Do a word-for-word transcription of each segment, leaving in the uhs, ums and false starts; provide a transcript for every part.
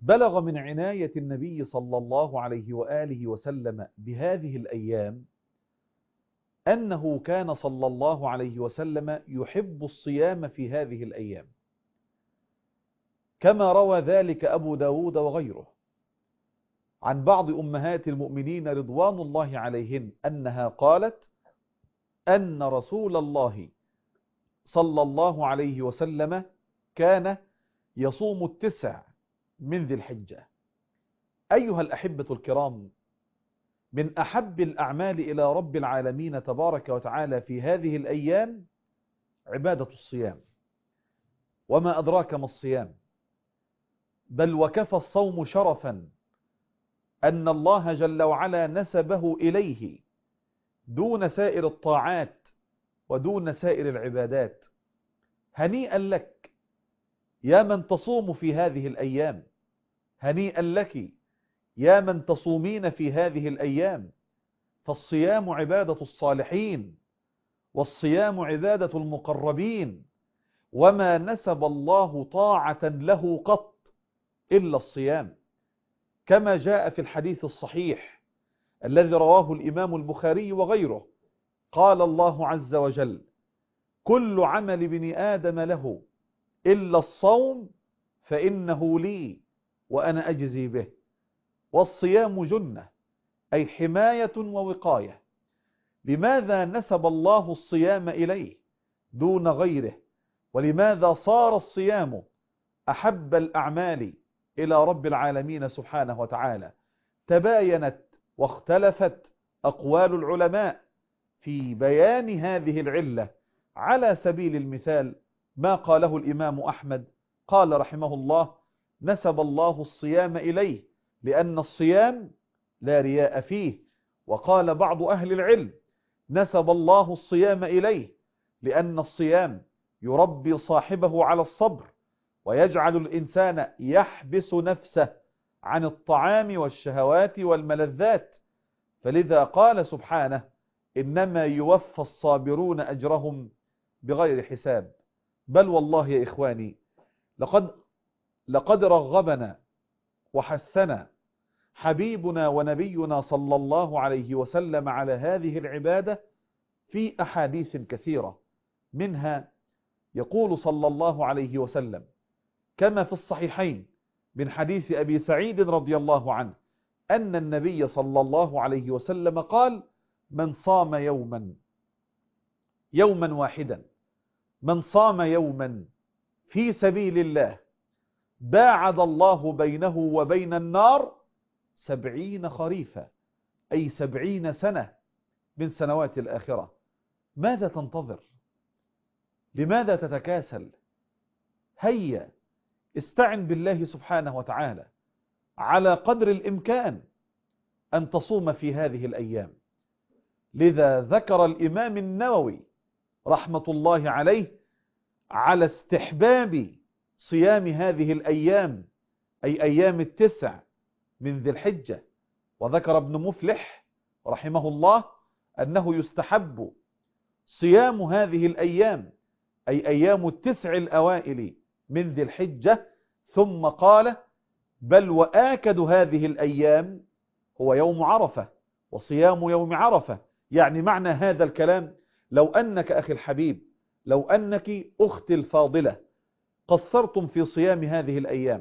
بلغ من عناية النبي صلى الله عليه وآله وسلم بهذه الأيام أنه كان صلى الله عليه وسلم يحب الصيام في هذه الأيام، كما روى ذلك أبو داود وغيره عن بعض أمهات المؤمنين رضوان الله عليهن أنها قالت أن رسول الله صلى الله عليه وسلم كان يصوم التسع من ذي الحجة. أيها الأحبة الكرام، من أحب الأعمال إلى رب العالمين تبارك وتعالى في هذه الأيام عبادة الصيام، وما أدراك ما الصيام، بل وكفى الصوم شرفا أن الله جل وعلا نسبه إليه دون سائر الطاعات ودون سائر العبادات. هنيئا لك يا من تصوم في هذه الأيام، هنيئا لك يا من تصومين في هذه الأيام، فالصيام عبادة الصالحين، والصيام عبادة المقربين، وما نسب الله طاعة له قط إلا الصيام، كما جاء في الحديث الصحيح الذي رواه الإمام البخاري وغيره. قال الله عز وجل: كل عمل بن آدم له إلا الصوم فإنه لي وأنا أجزي به. والصيام جنة، أي حماية ووقاية. لماذا نسب الله الصيام إليه دون غيره؟ ولماذا صار الصيام أحب الأعمال إلى رب العالمين سبحانه وتعالى؟ تباينت واختلفت أقوال العلماء في بيان هذه العلة. على سبيل المثال ما قاله الإمام أحمد، قال رحمه الله: نسب الله الصيام إليه لأن الصيام لا رياء فيه. وقال بعض أهل العلم: نسب الله الصيام إليه لأن الصيام يربي صاحبه على الصبر، ويجعل الإنسان يحبس نفسه عن الطعام والشهوات والملذات. فلذا قال سبحانه: إنما يوفى الصابرون أجرهم بغير حساب. بل والله يا إخواني، لقد, لقد رغبنا وحثنا حبيبنا ونبينا صلى الله عليه وسلم على هذه العبادة في أحاديث كثيرة. منها يقول صلى الله عليه وسلم كما في الصحيحين من حديث أبي سعيد رضي الله عنه أن النبي صلى الله عليه وسلم قال: من صام يوما يوما واحدا من صام يوما في سبيل الله باعد الله بينه وبين النار سبعين خريفا، أي سبعين سنة من سنوات الآخرة. ماذا تنتظر؟ لماذا تتكاسل؟ هيا استعن بالله سبحانه وتعالى على قدر الإمكان أن تصوم في هذه الأيام. لذا ذكر الإمام النووي رحمة الله عليه على استحباب صيام هذه الأيام، أي أيام التسع من ذي الحجة. وذكر ابن مفلح رحمه الله أنه يستحب صيام هذه الأيام، أي أيام التسع الأوائل من ذي الحجة. ثم قال: بل وآكد هذه الأيام هو يوم عرفة وصيام يوم عرفة. يعني معنى هذا الكلام: لو أنك أخي الحبيب، لو أنك أختي الفاضلة قصرتم في صيام هذه الأيام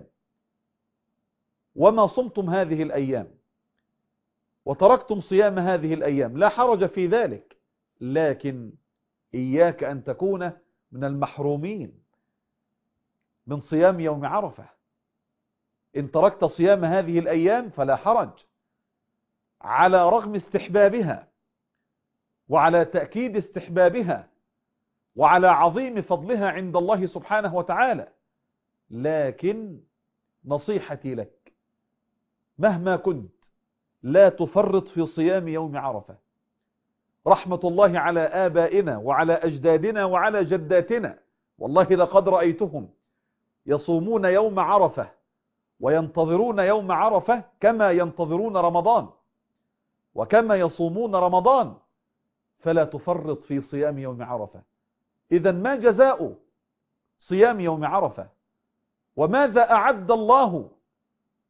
وما صمتم هذه الأيام وتركتم صيام هذه الأيام، لا حرج في ذلك، لكن إياك أن تكون من المحرومين من صيام يوم عرفة. إن تركت صيام هذه الأيام فلا حرج، على رغم استحبابها وعلى تأكيد استحبابها وعلى عظيم فضلها عند الله سبحانه وتعالى. لكن نصيحتي لك مهما كنت لا تفرط في صيام يوم عرفة. رحمة الله على آبائنا وعلى أجدادنا وعلى جداتنا، والله لقد رأيتهم يصومون يوم عرفة وينتظرون يوم عرفة كما ينتظرون رمضان وكما يصومون رمضان. فلا تفرط في صيام يوم عرفة. إذا ما جزاء صيام يوم عرفة؟ وماذا أعد الله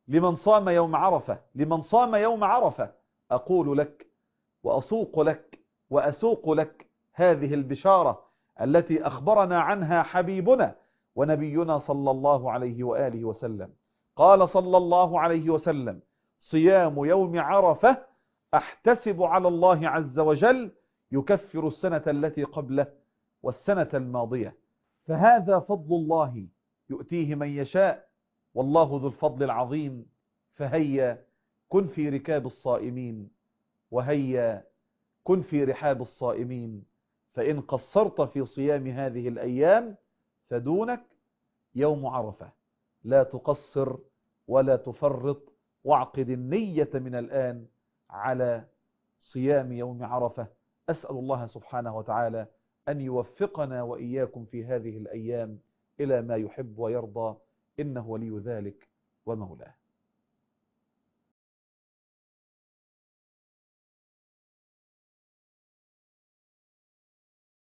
لمن صام يوم عرفة لمن صام يوم عرفة أقول لك وأسوق لك وأسوق لك هذه البشارة التي أخبرنا عنها حبيبنا ونبينا صلى الله عليه وآله وسلم. قال صلى الله عليه وسلم: صيام يوم عرفة أحتسب على الله عز وجل يكفر السنة التي قبله والسنة الماضية. فهذا فضل الله يؤتيه من يشاء، والله ذو الفضل العظيم. فهيا كن في ركاب الصائمين، وهيا كن في رحاب الصائمين، فإن قصرت في صيام هذه الأيام فدونك يوم عرفة. لا تقصر ولا تفرط، واعقد النية من الآن على صيام يوم عرفة. أسأل الله سبحانه وتعالى أن يوفقنا وإياكم في هذه الأيام إلى ما يحب ويرضى، إنه ولي ذلك ومولاه.